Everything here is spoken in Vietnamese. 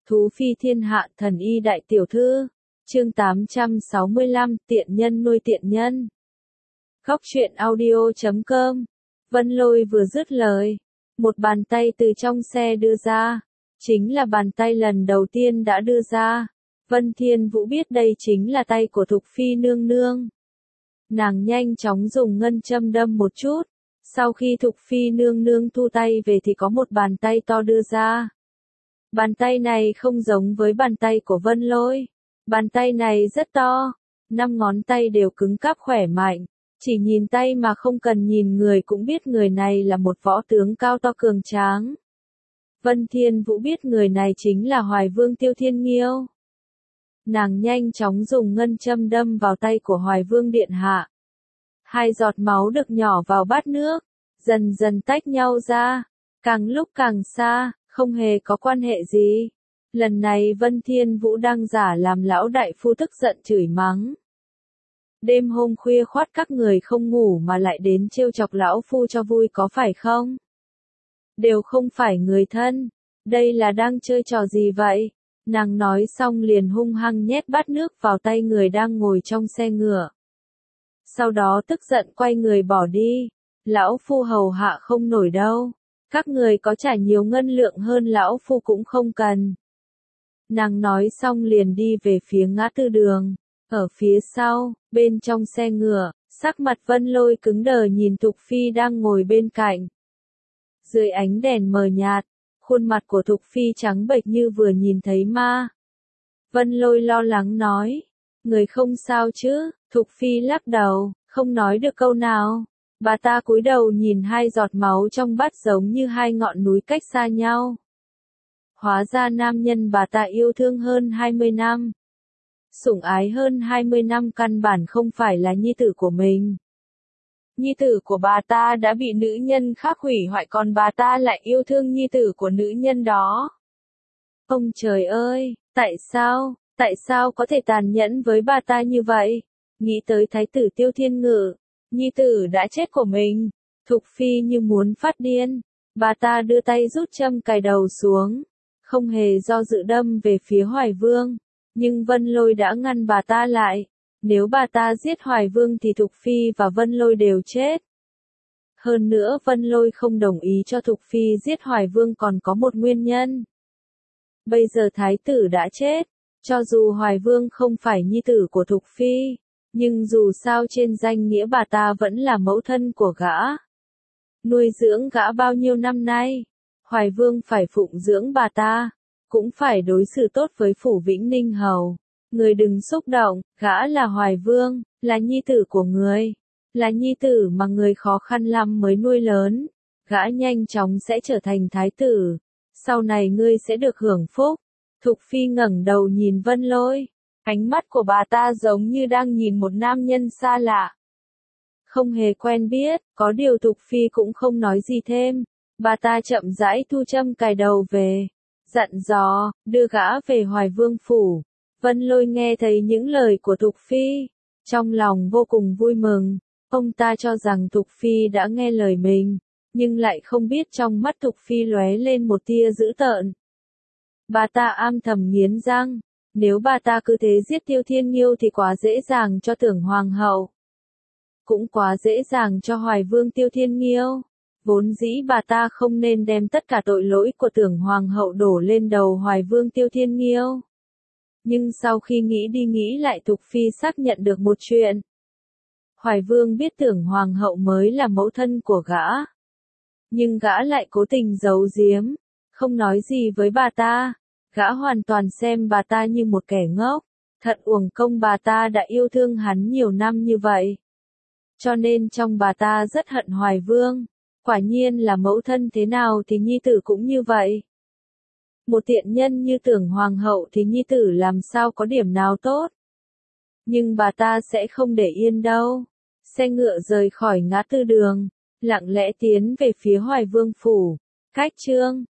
Thú phi thiên hạ thần y đại tiểu thư. Chương 865, tiện nhân nuôi tiện nhân. Góc truyện audio.com. Vân Lôi vừa dứt lời, một bàn tay từ trong xe đưa ra, chính là bàn tay lần đầu tiên đã đưa ra. Vân Thiên Vũ biết đây chính là tay của Thục Phi nương nương. Nàng nhanh chóng dùng ngân châm đâm một chút, sau khi Thục Phi nương nương thu tay về thì có một bàn tay to đưa ra. Bàn tay này không giống với bàn tay của Vân Lôi. Bàn tay này rất to, 5 ngón tay đều cứng cáp khỏe mạnh. Chỉ nhìn tay mà không cần nhìn người cũng biết người này là một võ tướng cao to cường tráng. Vân Thiên Vũ biết người này chính là Hoài Vương Tiêu Thiên Nghiêu. Nàng nhanh chóng dùng ngân châm đâm vào tay của Hoài Vương điện hạ. 2 giọt máu được nhỏ vào bát nước, dần dần tách nhau ra, càng lúc càng xa, không hề có quan hệ gì. Lần này Vân Thiên Vũ đang giả làm lão đại phu tức giận chửi mắng. Đêm hôm khuya khoắt các người không ngủ mà lại đến trêu chọc lão phu cho vui có phải không? Đều không phải người thân, đây là đang chơi trò gì vậy? Nàng nói xong liền hung hăng nhét bát nước vào tay người đang ngồi trong xe ngựa. Sau đó tức giận quay người bỏ đi, lão phu hầu hạ không nổi đâu, các người có trả nhiều ngân lượng hơn lão phu cũng không cần. Nàng nói xong liền đi về phía ngã tư đường. Ở phía sau, bên trong xe ngựa, sắc mặt Vân Lôi cứng đờ nhìn Thục Phi đang ngồi bên cạnh. Dưới ánh đèn mờ nhạt, khuôn mặt của Thục Phi trắng bệch như vừa nhìn thấy ma. Vân Lôi lo lắng nói, người không sao chứ? Thục Phi lắc đầu, không nói được câu nào. Bà ta cúi đầu nhìn 2 giọt máu trong bát giống như 2 ngọn núi cách xa nhau. Hóa ra nam nhân bà ta yêu thương hơn 20 năm. Sủng ái hơn 20 năm căn bản không phải là nhi tử của mình. Nhi tử của bà ta đã bị nữ nhân khác hủy hoại còn bà ta lại yêu thương nhi tử của nữ nhân đó. Ông trời ơi, tại sao có thể tàn nhẫn với bà ta như vậy? Nghĩ tới thái tử Tiêu Thiên Ngự, nhi tử đã chết của mình, Thục Phi như muốn phát điên. Bà ta đưa tay rút châm cài đầu xuống, không hề do dự đâm về phía Hoài Vương. Nhưng Vân Lôi đã ngăn bà ta lại. Nếu bà ta giết Hoài Vương thì Thục Phi và Vân Lôi đều chết. Hơn nữa Vân Lôi không đồng ý cho Thục Phi giết Hoài Vương còn có một nguyên nhân. Bây giờ thái tử đã chết, cho dù Hoài Vương không phải nhi tử của Thục Phi, nhưng dù sao trên danh nghĩa bà ta vẫn là mẫu thân của gã. Nuôi dưỡng gã bao nhiêu năm nay, Hoài Vương phải phụng dưỡng bà ta. Cũng phải đối xử tốt với Phủ Vĩnh Ninh Hầu. Người đừng xúc động, gã là Hoài Vương, là nhi tử của người. Là nhi tử mà người khó khăn lắm mới nuôi lớn. Gã nhanh chóng sẽ trở thành thái tử. Sau này ngươi sẽ được hưởng phúc. Thục Phi ngẩng đầu nhìn Vân Lôi. Ánh mắt của bà ta giống như đang nhìn một nam nhân xa lạ. Không hề quen biết, có điều Thục Phi cũng không nói gì thêm. Bà ta chậm rãi thu châm cài đầu về. Dặn dò, đưa gã về Hoài Vương phủ. Vân Lôi nghe thấy những lời của Thục Phi, trong lòng vô cùng vui mừng. Ông ta cho rằng Thục Phi đã nghe lời mình, nhưng lại không biết trong mắt Thục Phi lóe lên một tia dữ tợn. Bà ta âm thầm nghiến răng, nếu bà ta cứ thế giết Tiêu Thiên Nghiêu thì quá dễ dàng cho Tưởng Hoàng hậu. Cũng quá dễ dàng cho Hoài Vương Tiêu Thiên Nghiêu. Vốn dĩ bà ta không nên đem tất cả tội lỗi của Tưởng Hoàng hậu đổ lên đầu Hoài Vương Tiêu Thiên Nghiêu. Nhưng sau khi nghĩ đi nghĩ lại Thục Phi xác nhận được một chuyện. Hoài Vương biết Tưởng Hoàng hậu mới là mẫu thân của gã. Nhưng gã lại cố tình giấu giếm, không nói gì với bà ta. Gã hoàn toàn xem bà ta như một kẻ ngốc. Thật uổng công bà ta đã yêu thương hắn nhiều năm như vậy. Cho nên trong bà ta rất hận Hoài Vương. Quả nhiên là mẫu thân thế nào thì nhi tử cũng như vậy. Một tiện nhân như Tưởng Hoàng hậu thì nhi tử làm sao có điểm nào tốt. Nhưng bà ta sẽ không để yên đâu. Xe ngựa rời khỏi ngã tư đường, lặng lẽ tiến về phía Hoài Vương phủ. Cách chương